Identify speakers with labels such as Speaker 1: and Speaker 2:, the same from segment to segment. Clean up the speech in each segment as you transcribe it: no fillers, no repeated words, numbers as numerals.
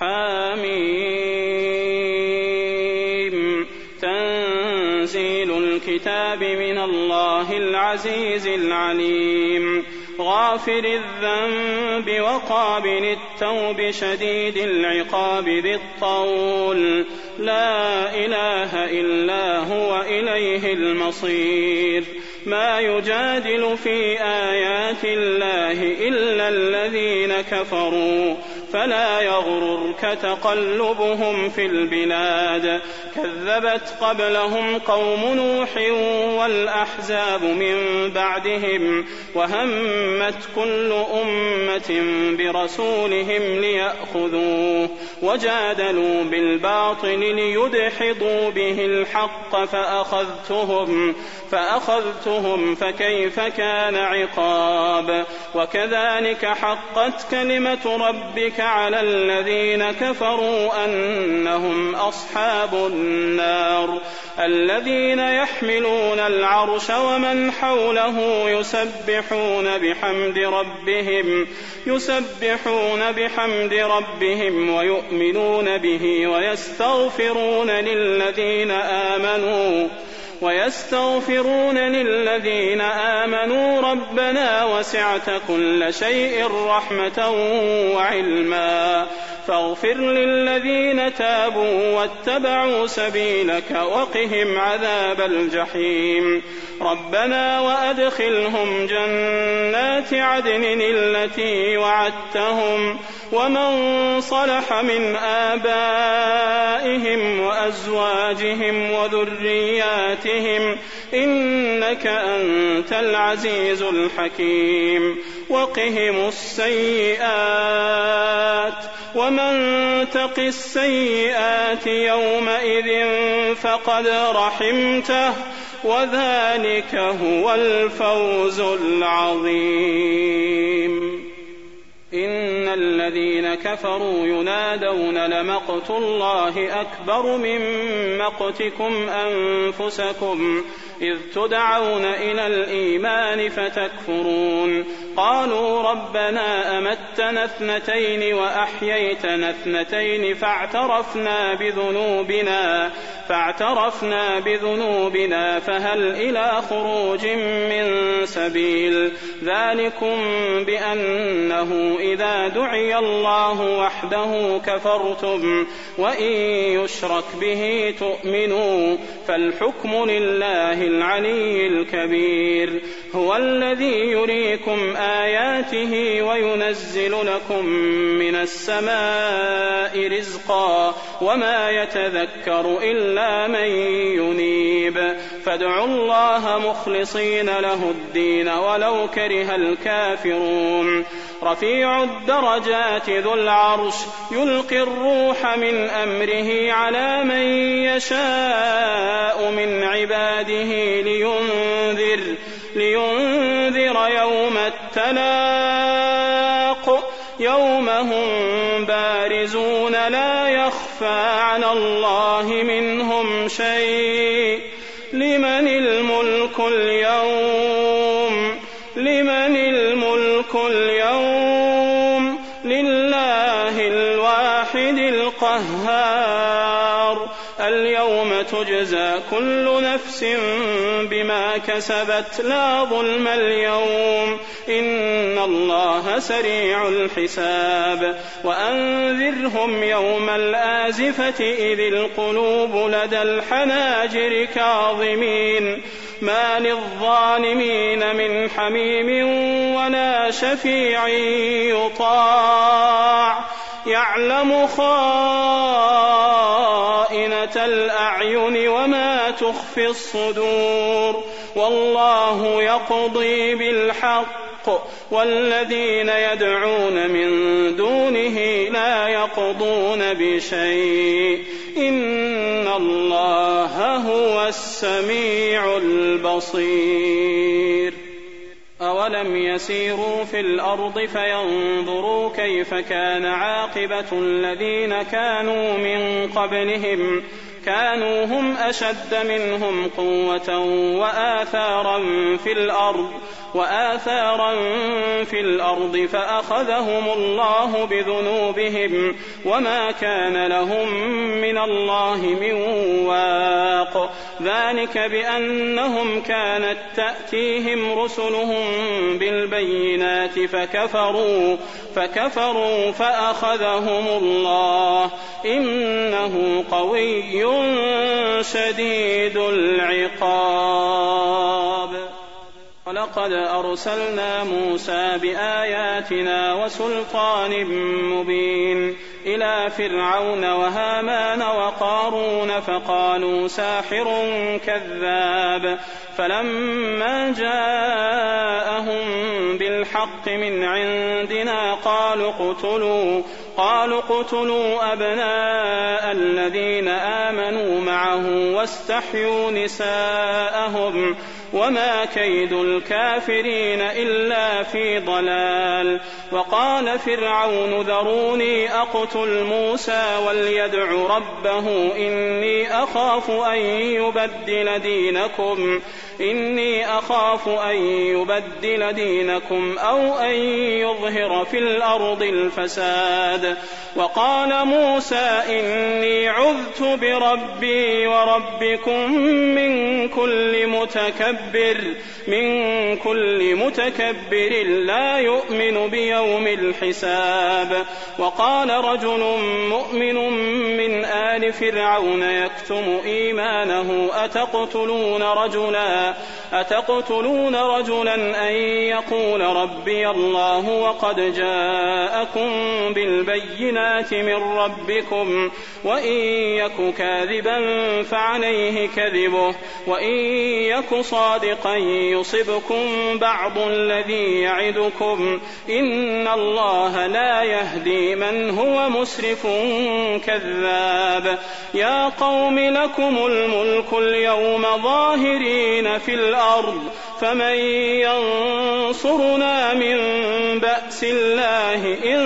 Speaker 1: حميم. تنزيل الكتاب من الله العزيز العليم. غافر الذنب وقابل التوب شديد العقاب ذي الطول لا إله إلا هو إليه المصير. ما يجادل في آيات الله إلا الذين كفروا فلا يغررك تقلبهم في البلاد. كذبت قبلهم قوم نوح والأحزاب من بعدهم وهمت كل أمة برسولهم ليأخذوه وجادلوا بالباطل ليدحضوا به الحق فأخذتهم فكيف كان عقاب. وكذلك حقت كلمة ربك على الذين كفروا أنهم أصحاب النار. الذين يحملون العرش ومن حوله يسبحون بحمد ربهم ويؤمنون به ويستغفرون للذين آمنوا ربنا وسعت كل شيء رحمة وعلما فاغفر للذين تابوا واتبعوا سبيلك وقهم عذاب الجحيم. ربنا وأدخلهم جنات عدن التي وعدتهم ومن صلح من آبائهم وأزواجهم وذرياتهم إنك أنت العزيز الحكيم. وقهم السيئات ومن تق السيئات يومئذ فقد رحمته وذلك هو الفوز العظيم. إن الذين كفروا ينادون لمقت الله أكبر من مقتكم أنفسكم إذ تدعون إلى الإيمان فتكفرون. قالوا ربنا أمتنا اثنتين وأحييتنا اثنتين فاعترفنا بذنوبنا فهل إلى خروج من سبيل. ذلكم بأنه إذا دعي الله وحده كفرتم وإن يشرك به تؤمنوا فالحكم لله العلي الكبير. هو الذي يريكم آياته وينزل لكم من السماء رزقا وما يتذكر إلا من ينيب. فادعوا الله مخلصين له الدين ولو كره الكافرون. رفيع الدرجات ذو العرش يلقي الروح من أمره على من يشاء من عباده لينذر يوم التلاق يوم هم بارزون لا يخفى على الله منهم شيء. لمن الملك اليوم لله الواحد القهار. اليوم تجزى كل نفس بما كسبت لا ظلم اليوم إن الله سريع الحساب. وأنذرهم يوم الآزفة إذ القلوب لدى الحناجر كاظمين ما للظالمين من حميم ولا شفيع يطاع. يعلم خائنة الأعين وما تخفي الصدور والله يقضي بالحق والذين يدعون من دونه لا يقضون بشيء إن الله هو السميع البصير. أولم يسيروا في الأرض فينظروا كيف كان عاقبة الذين كانوا من قبلهم كانوا هم أشد منهم قوة وآثارا في الأرض فأخذهم الله بذنوبهم وما كان لهم من الله من واق. ذلك بأنهم كانت تأتيهم رسلهم بالبينات فكفروا فأخذهم الله إنه قوي شديد العقاب. ولقد أرسلنا موسى بآياتنا وسلطان مبين إلى فرعون وهامان وقارون فقالوا ساحر كذاب. فلما جاءهم بالحق من عندنا قالوا اقتلوا أبناء الذين آمنوا معه واستحيوا نساءهم وما كيد الكافرين إلا في ضلال. وقال فرعون ذروني أقتل موسى وليدع ربه إني أخاف أن يبدل دينكم أو أن يظهر في الأرض الفساد. وقال موسى إني عذت بربي وربكم من كل متكبر لا يؤمن بيوم الحساب. وقال رجل مؤمن من آل فرعون يكتم إيمانه أتقتلون رجلا أن يقول ربي الله وقد جاءكم بالبينات من ربكم وإن يك كاذبا فعليه كذبه وإن يك صادقا يصبكم بعض الذي يعدكم إن الله لا يهدي من هو مسرف كذاب. يا قوم لكم الملك اليوم ظاهرين في الأرض فمن ينصرنا من بأس الله إن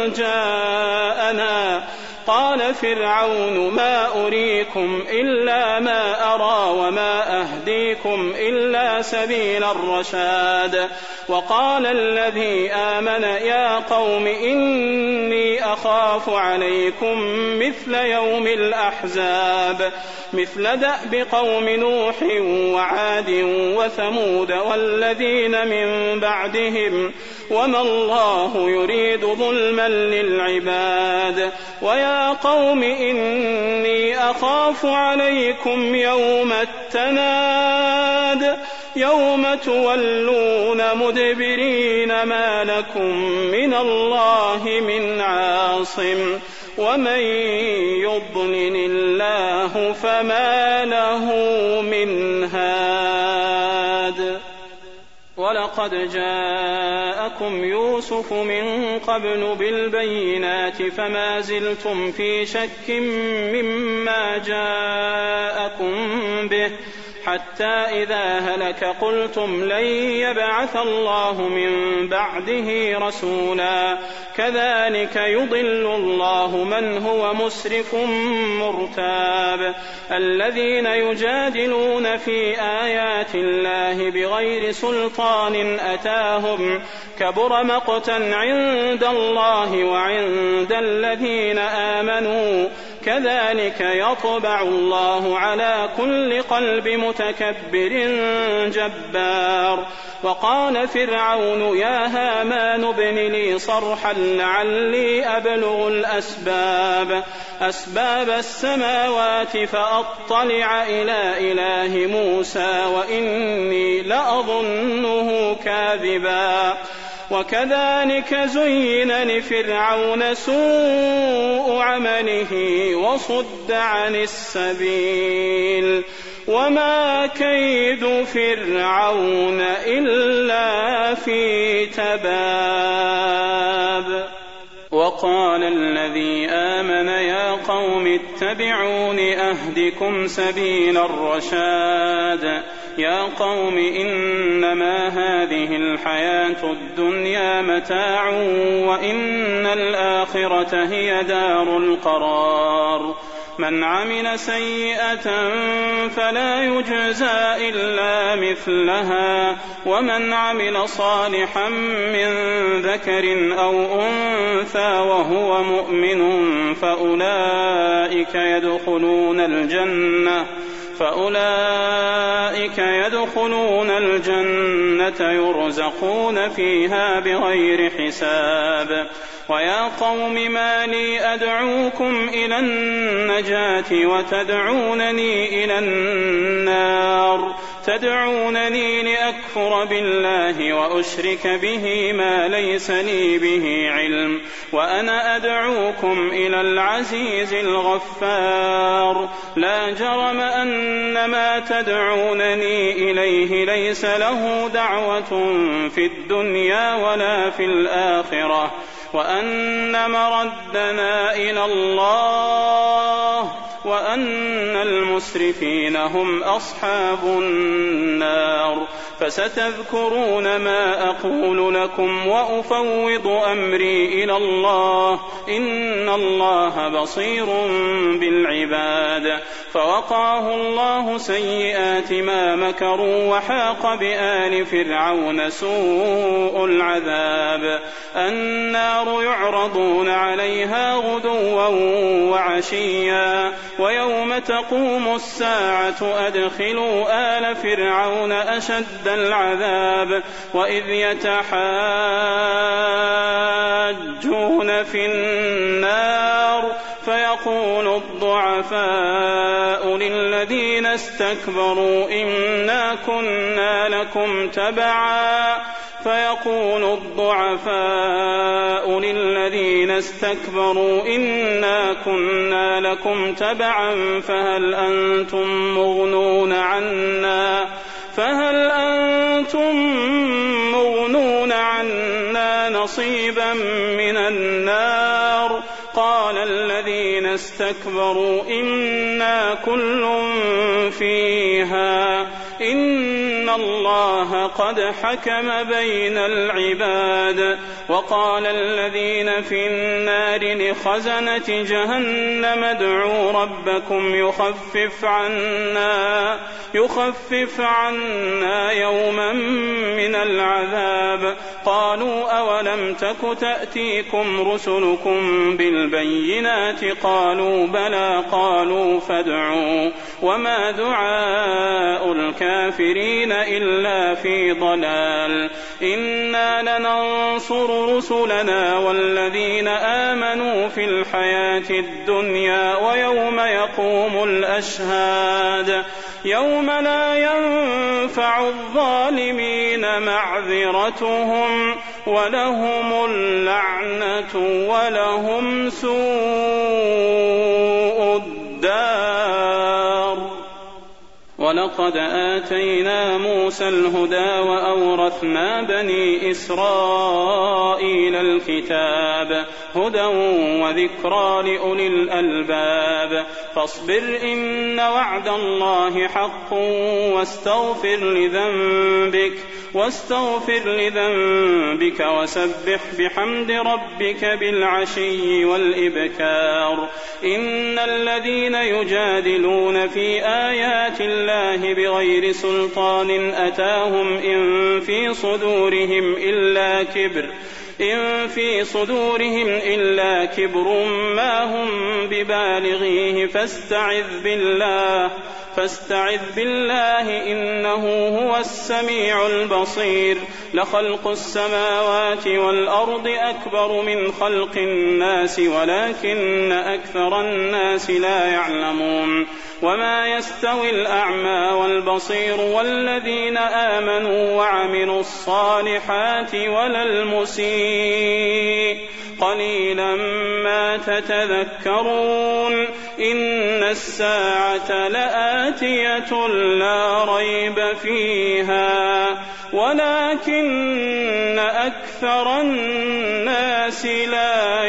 Speaker 1: جاءنا. قال فرعون ما أريكم إلا ما أرى وما أهديكم إلا سبيل الرشاد. وقال الذي آمن يا قوم إني أخاف عليكم مثل يوم الأحزاب مثل دأب قوم نوح وعاد وثمود والذين من بعدهم وما الله يريد ظلما للعباد. ويا قوم إني أخاف عليكم يوم التناد يوم تولون مدبرين ما لكم من الله من عاصم ومن يضلل الله فما له من هاد. ولقد جاءكم يوسف من قبل بالبينات فما زلتم في شك مما جاءكم به حتى إذا هلك قلتم لن يبعث الله من بعده رسولا كذلك يضل الله من هو مسرف مرتاب. الذين يجادلون في آيات الله بغير سلطان أتاهم كبر مقتا عند الله وعند الذين آمنوا كذلك يطبع الله على كل قلب متكبر جبار. وقال فرعون يا هامان ابن لي صرحا لعلي أبلغ أسباب السماوات فأطلع إلى إله موسى وإني لأظنه كاذبا. وكذلك زين لفرعون سوء عمله وصد عن السبيل وما كيد فرعون إلا في تباب. وقال الذي آمن يا قوم اتبعون أهدكم سبيل الرشاد. يا قوم إنما هذه الحياة الدنيا متاع وإن الآخرة هي دار القرار. من عمل سيئة فلا يجزى إلا مثلها ومن عمل صالحا من ذكر أو أنثى وهو مؤمن فأولئك يدخلون الجنة يرزقون فيها بغير حساب. ويا قوم ما لي أدعوكم إلى النجاة وتدعونني إلى النار تدعونني لأكفر بالله وأشرك به ما ليس لي به علم وأنا أدعوكم إلى العزيز الغفار. لا جرم أن ما تدعونني إليه ليس له دعوة في الدنيا ولا في الآخرة وأن مردنا إلى الله وأن المسرفين هم أصحاب النار. فستذكرون ما أقول لكم وأفوض أمري إلى الله إن الله بصير بالعباد. فوقاه الله سيئات ما مكروا وحاق بآل فرعون سوء العذاب. النار يعرضون عليها غدوا وعشيا ويوم تقوم الساعة أدخلوا آل فرعون أشد العذاب وإذ يتحاجون في النار فيقول الضعفاء للذين استكبروا إنا كنا لكم تبعا فهل أنتم مغنون عنا نصيبا من النار. قال الذين استكبروا إنا كل فيها إن الله قد حكم بين العباد. وقال الذين في النار لخزنة جهنم ادعوا ربكم يخفف عنا يوما من العذاب. قالوا أولم تك تأتيكم رسلكم بالبينات قالوا بلى قالوا فادعوا وما دعاء الكافرين إلا في ضلال. إنا لننصر رسلنا والذين آمنوا في الحياة الدنيا ويوم يقوم الأشهاد يوم لا ينفع الظالمين معذرتهم ولهم اللعنة ولهم سوء الدار. ولقد آتينا موسى الهدى وأورثنا بني إسرائيل الكتاب هدى وذكرى لأولي الألباب. فاصبر إن وعد الله حق واستغفر لذنبك وسبح بحمد ربك بالعشي والإبكار. إن الذين يجادلون في آيات الله بغير سلطان أتاهم إن في صدورهم إلا كبر ما هم ببالغيه فاستعذ بالله إنه هو السميع البصير. لخلق السماوات والأرض أكبر من خلق الناس ولكن أكثر الناس لا يعلمون. وما يستوي الأعمى والبصير والذين آمنوا وعملوا الصالحات ولا المسيء قليلا ما تتذكرون. إن الساعة لآتية لا ريب فيها ولكن أكثر الناس لا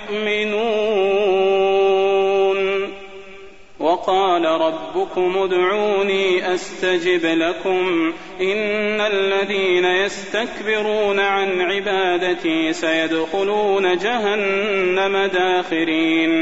Speaker 1: يؤمنون. وقال ربكم ادعوني أستجب لكم إن الذين يستكبرون عن عبادتي سيدخلون جهنم داخرين.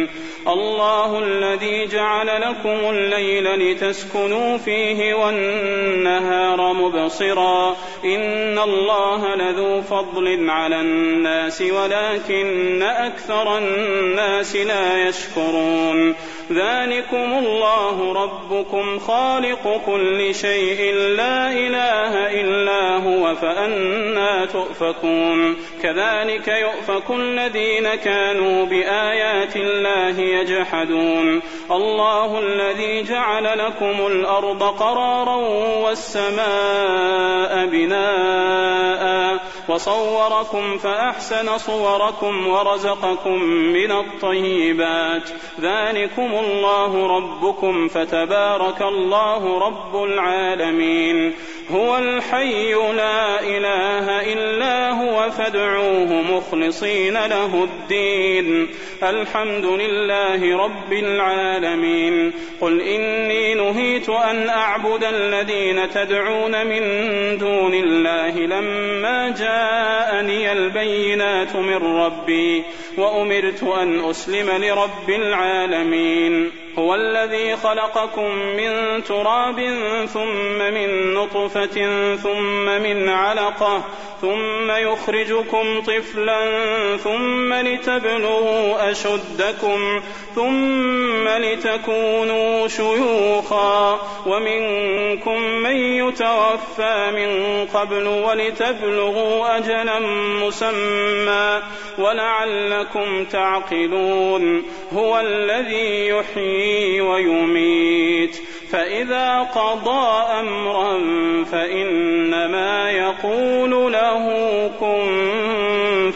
Speaker 1: الله الذي جعل لكم الليل لتسكنوا فيه والنهار مبصرا إن الله لذو فضل على الناس ولكن أكثر الناس لا يشكرون ذلكم الله ربكم خالق كل شيء لا إله إلا هو فأنى تؤفكون كذلك يؤفك الذين كانوا بآيات الله يجحدون الله الذي جعل لكم الأرض قرارا والسماء بناء وصوركم فأحسن صوركم ورزقكم من الطيبات ذلكم الله ربكم فتبارك الله رب العالمين هو الحي لا إله إلا هو فادعوه مخلصين له الدين الحمد لله رب العالمين قل إني نهيت أن أعبد الذين تدعون من دون الله لما جاءني البينات من ربي وأمرت أن أسلم لرب العالمين هو الذي خلقكم من تراب ثم من نطفة ثم من علقة ثم يخرجكم طفلا ثم لتبلغوا أشدكم ثم لتكونوا شيوخا ومنكم من يتوفى من قبل ولتبلغوا أجلا مسمى ولعلكم تعقلون هو الذي يحيي ويميت فإذا قضى أمرا فإنما يقول له كن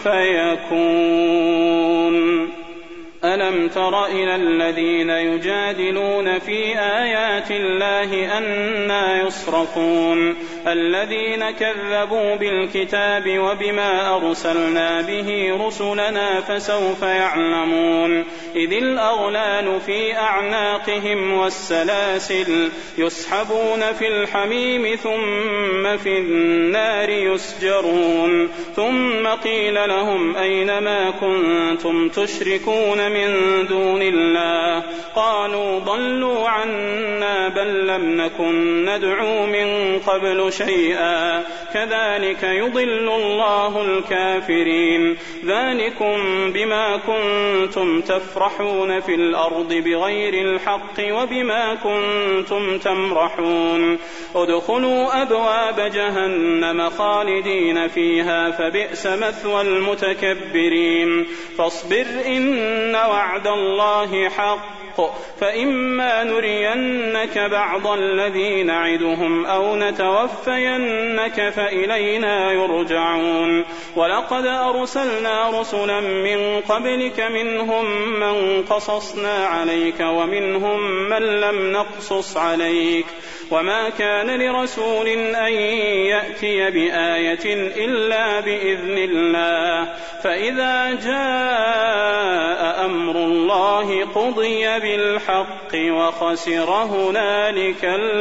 Speaker 1: فيكون ألم تر إلى الذين يجادلون في آيات الله أنى يصرفون الذين كذبوا بالكتاب وبما أرسلنا به رسلنا فسوف يعلمون إذ الأغلال في أعناقهم والسلاسل يسحبون في الحميم ثم في النار يسجرون ثم قيل لهم أين ما كنتم تشركون من دون الله قالوا ضلوا عنا بل لم نكن ندعو من قبل شيئا كذلك يضل الله الكافرين ذلكم بما كنتم تفرحون في الأرض بغير الحق وبما كنتم تمرحون ادخلوا أبواب جهنم خالدين فيها فبئس مثوى المتكبرين فاصبر إن وعد الله حق فإما نرينك بعض الذي نعدهم أو نتوفينك فإلينا يرجعون ولقد أرسلنا رسلا من قبلك منهم من قصصنا عليك ومنهم من لم نقصص عليك وما كان لرسول أن يأتي بآية إلا بإذن الله فإذا جاء أمر الله قضي بالحق وخسر هنالك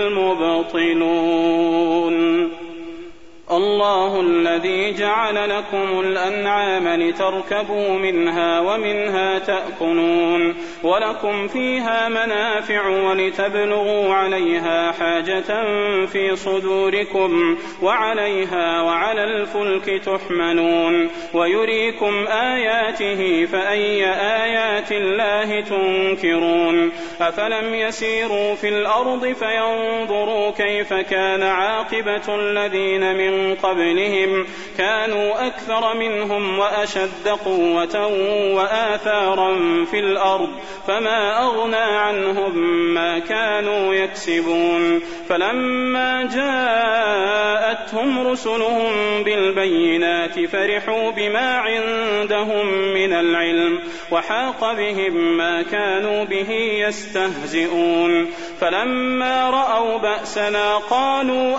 Speaker 1: المبطلون الله الذي جعل لكم الأنعام لتركبوا منها ومنها تأكلون ولكم فيها منافع ولتبلغوا عليها حاجة في صدوركم وعليها وعلى الفلك تحملون ويريكم آياته فأي آيات الله تنكرون أفلم يسيروا في الأرض فينظروا كيف كان عاقبة الذين من قبلهم كانوا أكثر منهم وأشد قوة وآثارا في الأرض فما أغنى عنهم ما كانوا يكسبون فلما جاءتهم رسلهم بالبينات فرحوا بما عندهم من العلم وحاق بهم ما كانوا به يستهزئون فلما رأوا بأسنا قالوا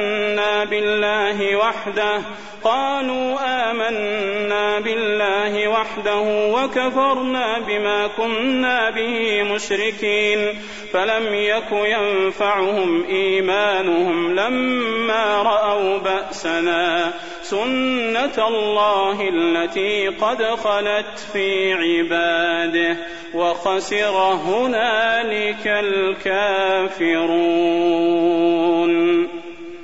Speaker 1: آمنا بالله وحده وكفرنا بما كنا به مشركين فلم يك ينفعهم إيمانهم لما رأوا بأسنا سنة الله التي قد خلت في عباده وخسر هنالك الكافرون.